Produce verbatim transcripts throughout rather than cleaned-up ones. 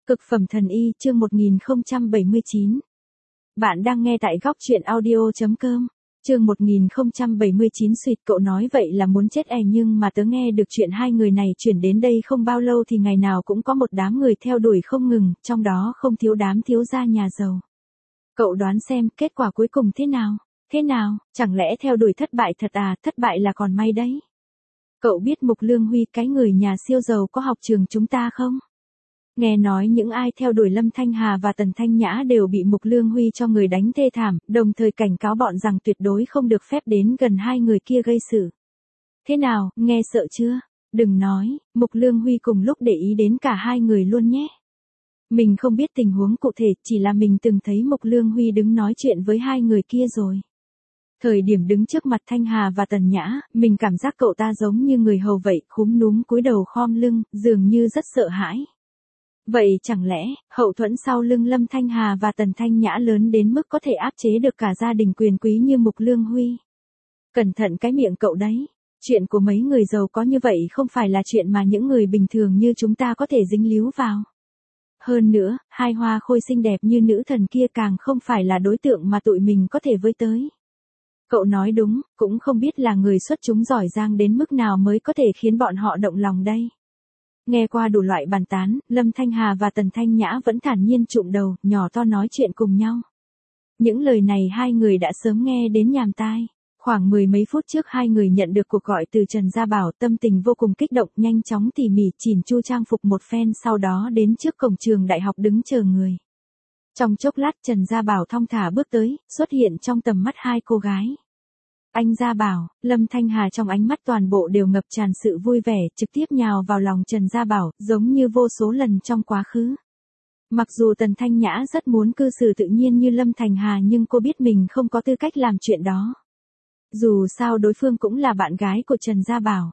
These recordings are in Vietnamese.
Cực phẩm thần y chương một nghìn không trăm bảy mươi chín. Bạn đang nghe tại góc truyện audio chấm com. Chương một nghìn không trăm bảy mươi chín suyệt cậu nói vậy là muốn chết e nhưng mà tớ nghe được chuyện hai người này chuyển đến đây không bao lâu thì ngày nào cũng có một đám người theo đuổi không ngừng, trong đó không thiếu đám thiếu gia nhà giàu. Cậu đoán xem kết quả cuối cùng thế nào? Thế nào, chẳng lẽ theo đuổi thất bại thật à, thất bại là còn may đấy. Cậu biết Mục Lương Huy cái người nhà siêu giàu có học trường chúng ta không? Nghe nói những ai theo đuổi Lâm Thanh Hà và Tần Thanh Nhã đều bị Mục Lương Huy cho người đánh thê thảm, đồng thời cảnh cáo bọn rằng tuyệt đối không được phép đến gần hai người kia gây sự. Thế nào, nghe sợ chưa? Đừng nói, Mục Lương Huy cùng lúc để ý đến cả hai người luôn nhé. Mình không biết tình huống cụ thể, chỉ là mình từng thấy Mục Lương Huy đứng nói chuyện với hai người kia rồi. Thời điểm đứng trước mặt Thanh Hà và Tần Nhã, mình cảm giác cậu ta giống như người hầu vậy, khúm núm cúi đầu khom lưng, dường như rất sợ hãi. Vậy chẳng lẽ, hậu thuẫn sau lưng Lâm Thanh Hà và Tần Thanh Nhã lớn đến mức có thể áp chế được cả gia đình quyền quý như Mục Lương Huy? Cẩn thận cái miệng cậu đấy. Chuyện của mấy người giàu có như vậy không phải là chuyện mà những người bình thường như chúng ta có thể dính líu vào. Hơn nữa, hai hoa khôi xinh đẹp như nữ thần kia càng không phải là đối tượng mà tụi mình có thể với tới. Cậu nói đúng, cũng không biết là người xuất chúng giỏi giang đến mức nào mới có thể khiến bọn họ động lòng đây. Nghe qua đủ loại bàn tán, Lâm Thanh Hà và Tần Thanh Nhã vẫn thản nhiên trụm đầu, nhỏ to nói chuyện cùng nhau. Những lời này hai người đã sớm nghe đến nhàm tai. Khoảng mười mấy phút trước hai người nhận được cuộc gọi từ Trần Gia Bảo, tâm tình vô cùng kích động, nhanh chóng tỉ mỉ chỉn chu trang phục một phen, sau đó đến trước cổng trường đại học đứng chờ người. Trong chốc lát Trần Gia Bảo thong thả bước tới, xuất hiện trong tầm mắt hai cô gái. Anh Gia Bảo, Lâm Thanh Hà trong ánh mắt toàn bộ đều ngập tràn sự vui vẻ, trực tiếp nhào vào lòng Trần Gia Bảo, giống như vô số lần trong quá khứ. Mặc dù Tần Thanh Nhã rất muốn cư xử tự nhiên như Lâm Thanh Hà nhưng cô biết mình không có tư cách làm chuyện đó. Dù sao đối phương cũng là bạn gái của Trần Gia Bảo.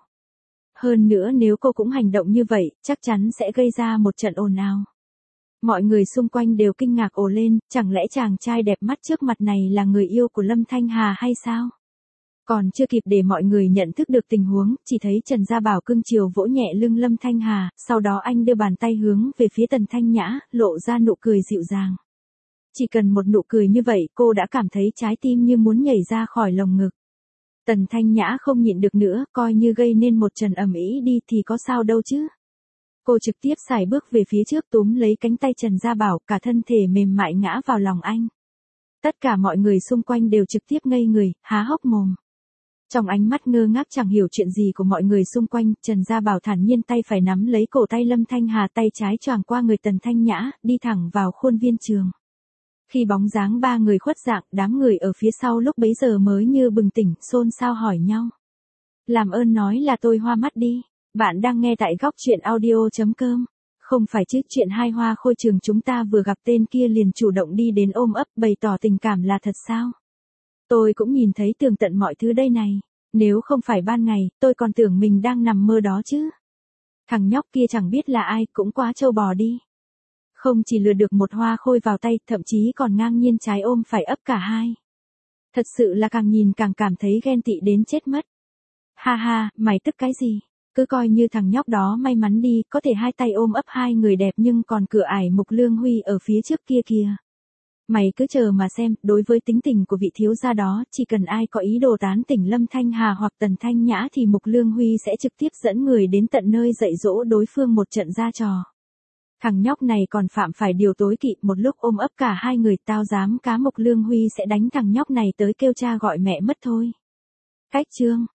Hơn nữa nếu cô cũng hành động như vậy, chắc chắn sẽ gây ra một trận ồn ào. Mọi người xung quanh đều kinh ngạc ồ lên, chẳng lẽ chàng trai đẹp mắt trước mặt này là người yêu của Lâm Thanh Hà hay sao? Còn chưa kịp để mọi người nhận thức được tình huống, chỉ thấy Trần Gia Bảo cưng chiều vỗ nhẹ lưng Lâm Thanh Hà, sau đó anh đưa bàn tay hướng về phía Tần Thanh Nhã, lộ ra nụ cười dịu dàng. Chỉ cần một nụ cười như vậy cô đã cảm thấy trái tim như muốn nhảy ra khỏi lồng ngực. Tần Thanh Nhã không nhịn được nữa, coi như gây nên một trận ầm ĩ đi thì có sao đâu chứ. Cô trực tiếp sải bước về phía trước túm lấy cánh tay Trần Gia Bảo, cả thân thể mềm mại ngã vào lòng anh. Tất cả mọi người xung quanh đều trực tiếp ngây người, há hốc mồm. Trong ánh mắt ngơ ngác chẳng hiểu chuyện gì của mọi người xung quanh, Trần Gia Bảo thản nhiên tay phải nắm lấy cổ tay Lâm Thanh Hà, tay trái choàng qua người Tần Thanh Nhã, đi thẳng vào khuôn viên trường. Khi bóng dáng ba người khuất dạng, đám người ở phía sau lúc bấy giờ mới như bừng tỉnh, xôn xao hỏi nhau. Làm ơn nói là tôi hoa mắt đi. Bạn đang nghe tại góc truyện audio chấm com. Không phải chứ, chuyện hai hoa khôi trường chúng ta vừa gặp tên kia liền chủ động đi đến ôm ấp bày tỏ tình cảm là thật sao? Tôi cũng nhìn thấy tường tận mọi thứ đây này. Nếu không phải ban ngày, tôi còn tưởng mình đang nằm mơ đó chứ. Thằng nhóc kia chẳng biết là ai, cũng quá trâu bò đi. Không chỉ lừa được một hoa khôi vào tay, thậm chí còn ngang nhiên trái ôm phải ấp cả hai. Thật sự là càng nhìn càng cảm thấy ghen tị đến chết mất. Ha ha, mày tức cái gì? Cứ coi như thằng nhóc đó may mắn đi, có thể hai tay ôm ấp hai người đẹp nhưng còn cửa ải Mục Lương Huy ở phía trước kia kìa. Mày cứ chờ mà xem, đối với tính tình của vị thiếu gia đó, chỉ cần ai có ý đồ tán tỉnh Lâm Thanh Hà hoặc Tần Thanh Nhã thì Mục Lương Huy sẽ trực tiếp dẫn người đến tận nơi dạy dỗ đối phương một trận ra trò. Thằng nhóc này còn phạm phải điều tối kỵ, một lúc ôm ấp cả hai người, tao dám cá Mục Lương Huy sẽ đánh thằng nhóc này tới kêu cha gọi mẹ mất thôi. Cách chương